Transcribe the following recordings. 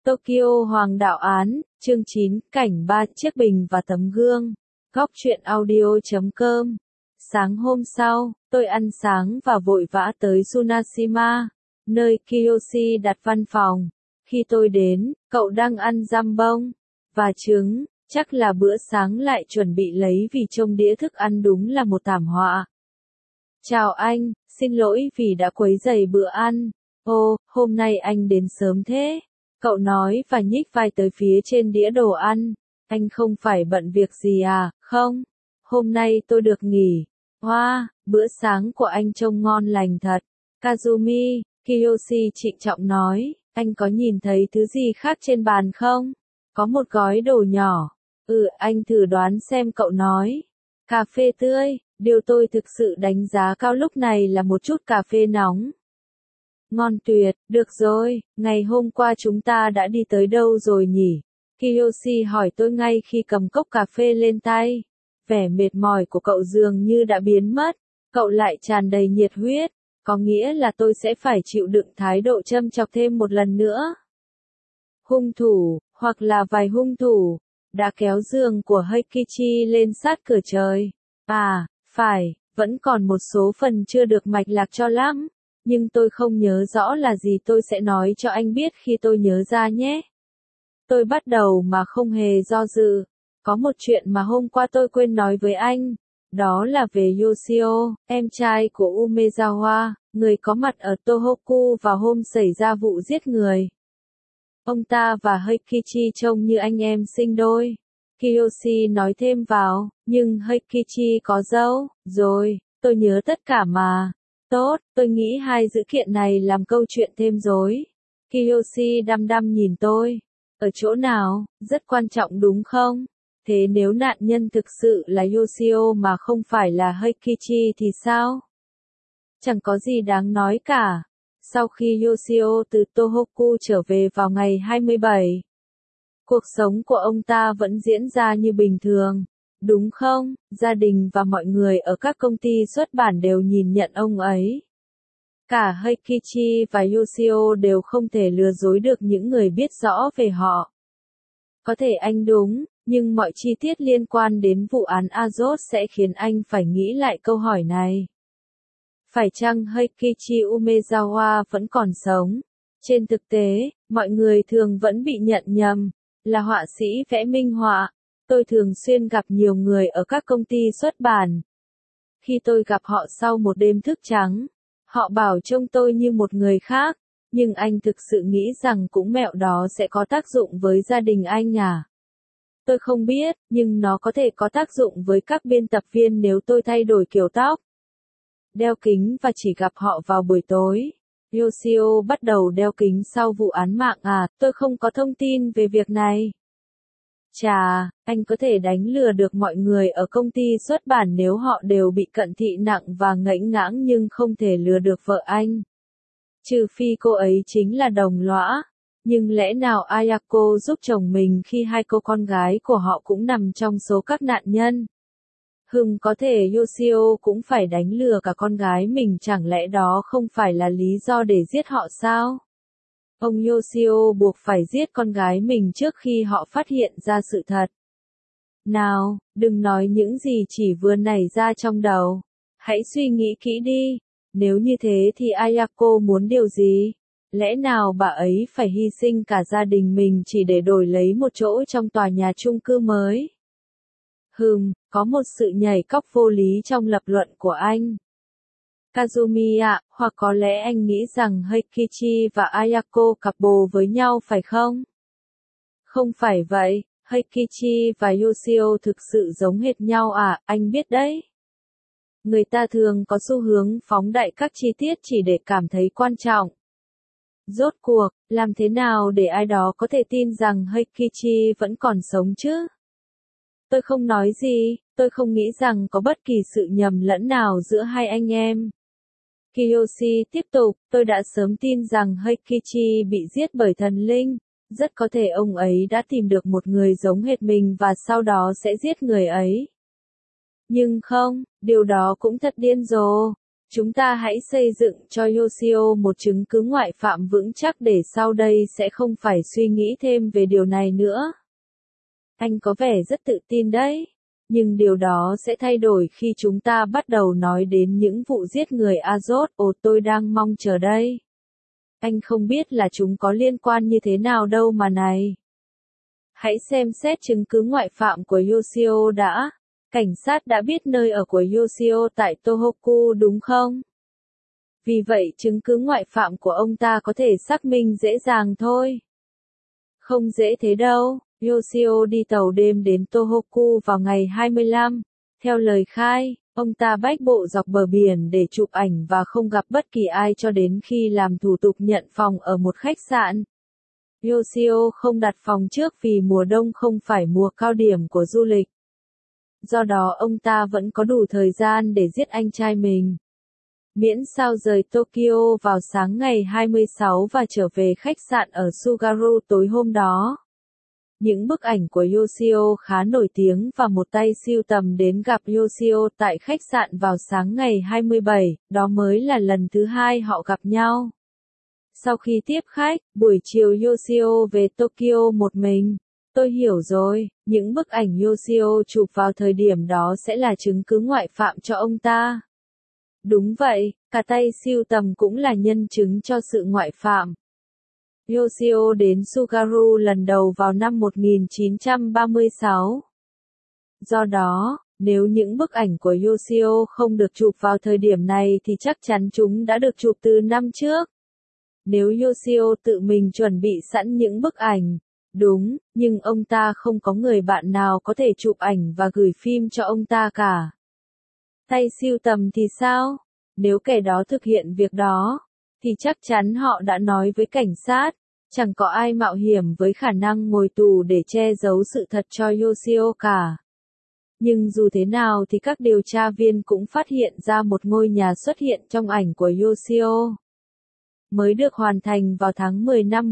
Tokyo Hoàng đạo án, chương 9, cảnh 3 chiếc bình và tấm gương. Góc truyện audio.com. Sáng hôm sau, tôi ăn sáng và vội vã tới Tsunashima, nơi Kiyoshi đặt văn phòng. Khi tôi đến, cậu đang ăn jambon và trứng, chắc là bữa sáng lại chuẩn bị lấy vì trông đĩa thức ăn đúng là một thảm họa. Chào anh, xin lỗi vì đã quấy rầy bữa ăn. Ồ, hôm nay anh đến sớm thế. Cậu nói và nhích vai tới phía trên đĩa đồ ăn. Anh không phải bận việc gì à, không? Hôm nay tôi được nghỉ. Wow, bữa sáng của anh trông ngon lành thật. Kazumi, Kiyoshi trịnh trọng nói, anh có nhìn thấy thứ gì khác trên bàn không? Có một gói đồ nhỏ. Anh thử đoán xem, cậu nói. Cà phê tươi, điều tôi thực sự đánh giá cao lúc này là một chút cà phê nóng. Ngon tuyệt, được rồi, ngày hôm qua chúng ta đã đi tới đâu rồi nhỉ? Kiyoshi hỏi tôi ngay khi cầm cốc cà phê lên tay. Vẻ mệt mỏi của cậu dường như đã biến mất, cậu lại tràn đầy nhiệt huyết, có nghĩa là tôi sẽ phải chịu đựng thái độ châm chọc thêm một lần nữa. Hung thủ, hoặc là vài hung thủ, đã kéo giường của Heikichi lên sát cửa trời. À, phải, vẫn còn một số phần chưa được mạch lạc cho lắm. Nhưng tôi không nhớ rõ là gì, tôi sẽ nói cho anh biết khi tôi nhớ ra nhé. Tôi bắt đầu mà không hề do dự. Có một chuyện mà hôm qua tôi quên nói với anh. Đó là về Yoshio, em trai của Umezawa, người có mặt ở Tohoku vào hôm xảy ra vụ giết người. Ông ta và Heikichi trông như anh em sinh đôi. Kiyoshi nói thêm vào, nhưng Heikichi có dâu, rồi, tôi nhớ tất cả mà. Tốt, tôi nghĩ hai dữ kiện này làm câu chuyện thêm rối. Kiyoshi đăm đăm nhìn tôi. Ở chỗ nào, rất quan trọng đúng không? Thế nếu nạn nhân thực sự là Yoshio mà không phải là Heikichi thì sao? Chẳng có gì đáng nói cả. Sau khi Yoshio từ Tohoku trở về vào ngày 27, cuộc sống của ông ta vẫn diễn ra như bình thường. Đúng không? Gia đình và mọi người ở các công ty xuất bản đều nhìn nhận ông ấy. Cả Heikichi và Yoshio đều không thể lừa dối được những người biết rõ về họ. Có thể anh đúng, nhưng mọi chi tiết liên quan đến vụ án Azot sẽ khiến anh phải nghĩ lại câu hỏi này. Phải chăng Heikichi Umezawa vẫn còn sống? Trên thực tế, mọi người thường vẫn bị nhận nhầm là họa sĩ vẽ minh họa. Tôi thường xuyên gặp nhiều người ở các công ty xuất bản. Khi tôi gặp họ sau một đêm thức trắng, họ bảo trông tôi như một người khác, nhưng anh thực sự nghĩ rằng cũng mẹo đó sẽ có tác dụng với gia đình anh à? Tôi không biết, nhưng nó có thể có tác dụng với các biên tập viên nếu tôi thay đổi kiểu tóc, đeo kính và chỉ gặp họ vào buổi tối. Yoshio bắt đầu đeo kính sau vụ án mạng à? Tôi không có thông tin về việc này. Chà, anh có thể đánh lừa được mọi người ở công ty xuất bản nếu họ đều bị cận thị nặng và ngẫnh ngãng, nhưng không thể lừa được vợ anh. Trừ phi cô ấy chính là đồng lõa. Nhưng lẽ nào Ayako giúp chồng mình khi hai cô con gái của họ cũng nằm trong số các nạn nhân? Có thể Yoshio cũng phải đánh lừa cả con gái mình, chẳng lẽ đó không phải là lý do để giết họ sao? Ông Yoshio buộc phải giết con gái mình trước khi họ phát hiện ra sự thật. Nào, đừng nói những gì chỉ vừa nảy ra trong đầu. Hãy suy nghĩ kỹ đi. Nếu như thế thì Ayako muốn điều gì? Lẽ nào bà ấy phải hy sinh cả gia đình mình chỉ để đổi lấy một chỗ trong tòa nhà chung cư mới? Có một sự nhảy cóc vô lý trong lập luận của anh. Kazumi ạ, hoặc có lẽ anh nghĩ rằng Heikichi và Ayako cặp bồ với nhau phải không? Không phải vậy, Heikichi và Yoshio thực sự giống hệt nhau à, anh biết đấy. Người ta thường có xu hướng phóng đại các chi tiết chỉ để cảm thấy quan trọng. Rốt cuộc, làm thế nào để ai đó có thể tin rằng Heikichi vẫn còn sống chứ? Tôi không nói gì, tôi không nghĩ rằng có bất kỳ sự nhầm lẫn nào giữa hai anh em. Kiyoshi tiếp tục, tôi đã sớm tin rằng Heikichi bị giết bởi thần linh. Rất có thể ông ấy đã tìm được một người giống hệt mình và sau đó sẽ giết người ấy. Nhưng không, điều đó cũng thật điên rồ. Chúng ta hãy xây dựng cho Yoshio một chứng cứ ngoại phạm vững chắc để sau đây sẽ không phải suy nghĩ thêm về điều này nữa. Anh có vẻ rất tự tin đấy. Nhưng điều đó sẽ thay đổi khi chúng ta bắt đầu nói đến những vụ giết người Azot. Ồ, tôi đang mong chờ đây. Anh không biết là chúng có liên quan như thế nào đâu mà này. Hãy xem xét chứng cứ ngoại phạm của Yoshio đã. Cảnh sát đã biết nơi ở của Yoshio tại Tohoku đúng không? Vì vậy chứng cứ ngoại phạm của ông ta có thể xác minh dễ dàng thôi. Không dễ thế đâu. Yoshio đi tàu đêm đến Tohoku vào ngày 25. Theo lời khai, ông ta bách bộ dọc bờ biển để chụp ảnh và không gặp bất kỳ ai cho đến khi làm thủ tục nhận phòng ở một khách sạn. Yoshio không đặt phòng trước vì mùa đông không phải mùa cao điểm của du lịch. Do đó ông ta vẫn có đủ thời gian để giết anh trai mình. Miễn sao rời Tokyo vào sáng ngày 26 và trở về khách sạn ở Sugaru tối hôm đó. Những bức ảnh của Yoshio khá nổi tiếng và một tay sưu tầm đến gặp Yoshio tại khách sạn vào sáng ngày 27, đó mới là lần thứ hai họ gặp nhau. Sau khi tiếp khách, buổi chiều Yoshio về Tokyo một mình. Tôi hiểu rồi, những bức ảnh Yoshio chụp vào thời điểm đó sẽ là chứng cứ ngoại phạm cho ông ta. Đúng vậy, cả tay sưu tầm cũng là nhân chứng cho sự ngoại phạm. Yoshio đến Sugaru lần đầu vào năm 1936. Do đó, nếu những bức ảnh của Yoshio không được chụp vào thời điểm này thì chắc chắn chúng đã được chụp từ năm trước. Nếu Yoshio tự mình chuẩn bị sẵn những bức ảnh, đúng, nhưng ông ta không có người bạn nào có thể chụp ảnh và gửi phim cho ông ta cả. Tay sưu tầm thì sao? Nếu kẻ đó thực hiện việc đó, thì chắc chắn họ đã nói với cảnh sát. Chẳng có ai mạo hiểm với khả năng ngồi tù để che giấu sự thật cho Yoshio cả. Nhưng dù thế nào thì các điều tra viên cũng phát hiện ra một ngôi nhà xuất hiện trong ảnh của Yoshio. Mới được hoàn thành vào tháng 10 năm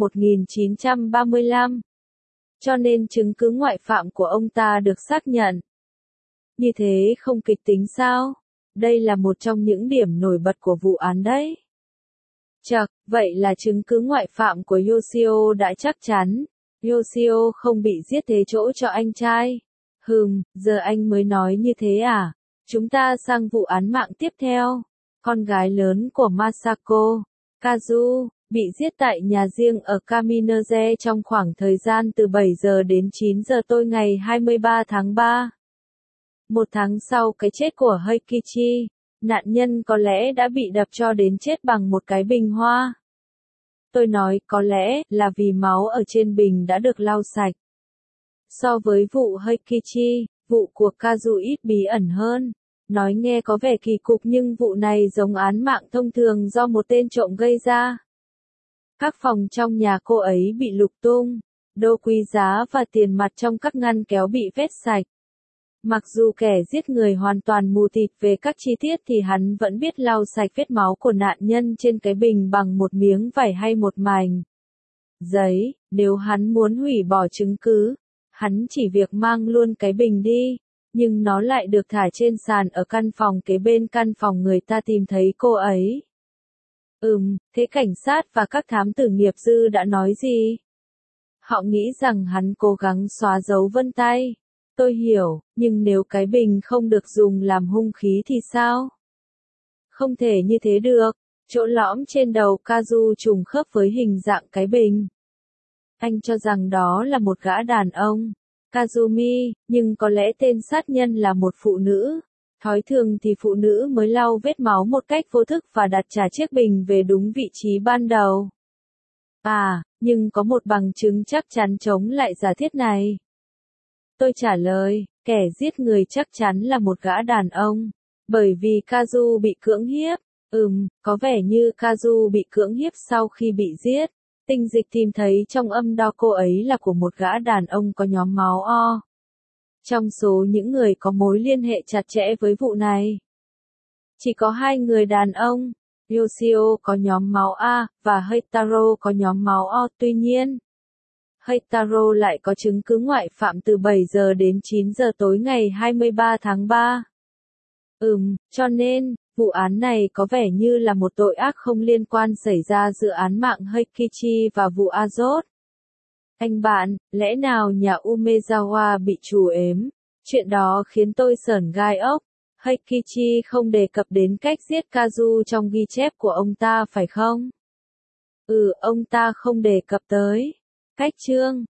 1935. Cho nên chứng cứ ngoại phạm của ông ta được xác nhận. Như thế không kịch tính sao? Đây là một trong những điểm nổi bật của vụ án đấy. Chậc, vậy là chứng cứ ngoại phạm của Yoshio đã chắc chắn. Yoshio không bị giết thế chỗ cho anh trai. Giờ anh mới nói như thế à? Chúng ta sang vụ án mạng tiếp theo. Con gái lớn của Masako, Kazu, bị giết tại nhà riêng ở Kaminose trong khoảng thời gian từ 7 giờ đến 9 giờ tối ngày 23 tháng 3. Một tháng sau cái chết của Heikichi, nạn nhân có lẽ đã bị đập cho đến chết bằng một cái bình hoa. Tôi nói có lẽ là vì máu ở trên bình đã được lau sạch. So với vụ Heikichi, vụ của Kazu ít bí ẩn hơn. Nói nghe có vẻ kỳ cục nhưng vụ này giống án mạng thông thường do một tên trộm gây ra. Các phòng trong nhà cô ấy bị lục tung, đồ quý giá và tiền mặt trong các ngăn kéo bị vét sạch. Mặc dù kẻ giết người hoàn toàn mù tịt về các chi tiết thì hắn vẫn biết lau sạch vết máu của nạn nhân trên cái bình bằng một miếng vải hay một mảnh giấy. Nếu hắn muốn hủy bỏ chứng cứ, hắn chỉ việc mang luôn cái bình đi, nhưng nó lại được thả trên sàn ở căn phòng kế bên căn phòng người ta tìm thấy cô ấy. Thế cảnh sát và các thám tử nghiệp dư đã nói gì? Họ nghĩ rằng hắn cố gắng xóa dấu vân tay. Tôi hiểu, nhưng nếu cái bình không được dùng làm hung khí thì sao? Không thể như thế được. Chỗ lõm trên đầu Kazu trùng khớp với hình dạng cái bình. Anh cho rằng đó là một gã đàn ông, Kazumi, nhưng có lẽ tên sát nhân là một phụ nữ. Thói thường thì phụ nữ mới lau vết máu một cách vô thức và đặt trả chiếc bình về đúng vị trí ban đầu. Nhưng có một bằng chứng chắc chắn chống lại giả thiết này. Tôi trả lời, kẻ giết người chắc chắn là một gã đàn ông, bởi vì Kazu bị cưỡng hiếp. Có vẻ như Kazu bị cưỡng hiếp sau khi bị giết. Tinh dịch tìm thấy trong âm đạo cô ấy là của một gã đàn ông có nhóm máu O. Trong số những người có mối liên hệ chặt chẽ với vụ này, chỉ có 2 người đàn ông, Yoshio có nhóm máu A, và Heitaro có nhóm máu O. Tuy nhiên, Heitaro lại có chứng cứ ngoại phạm từ 7 giờ đến 9 giờ tối ngày 23 tháng 3. Cho nên, Vụ án này có vẻ như là một tội ác không liên quan xảy ra giữa án mạng Heikichi và vụ Azot. Anh bạn, lẽ nào nhà Umezawa bị trù ếm? Chuyện đó khiến tôi sởn gai ốc. Heikichi không đề cập đến cách giết Kazu trong ghi chép của ông ta phải không? Ông ta không đề cập tới cách chương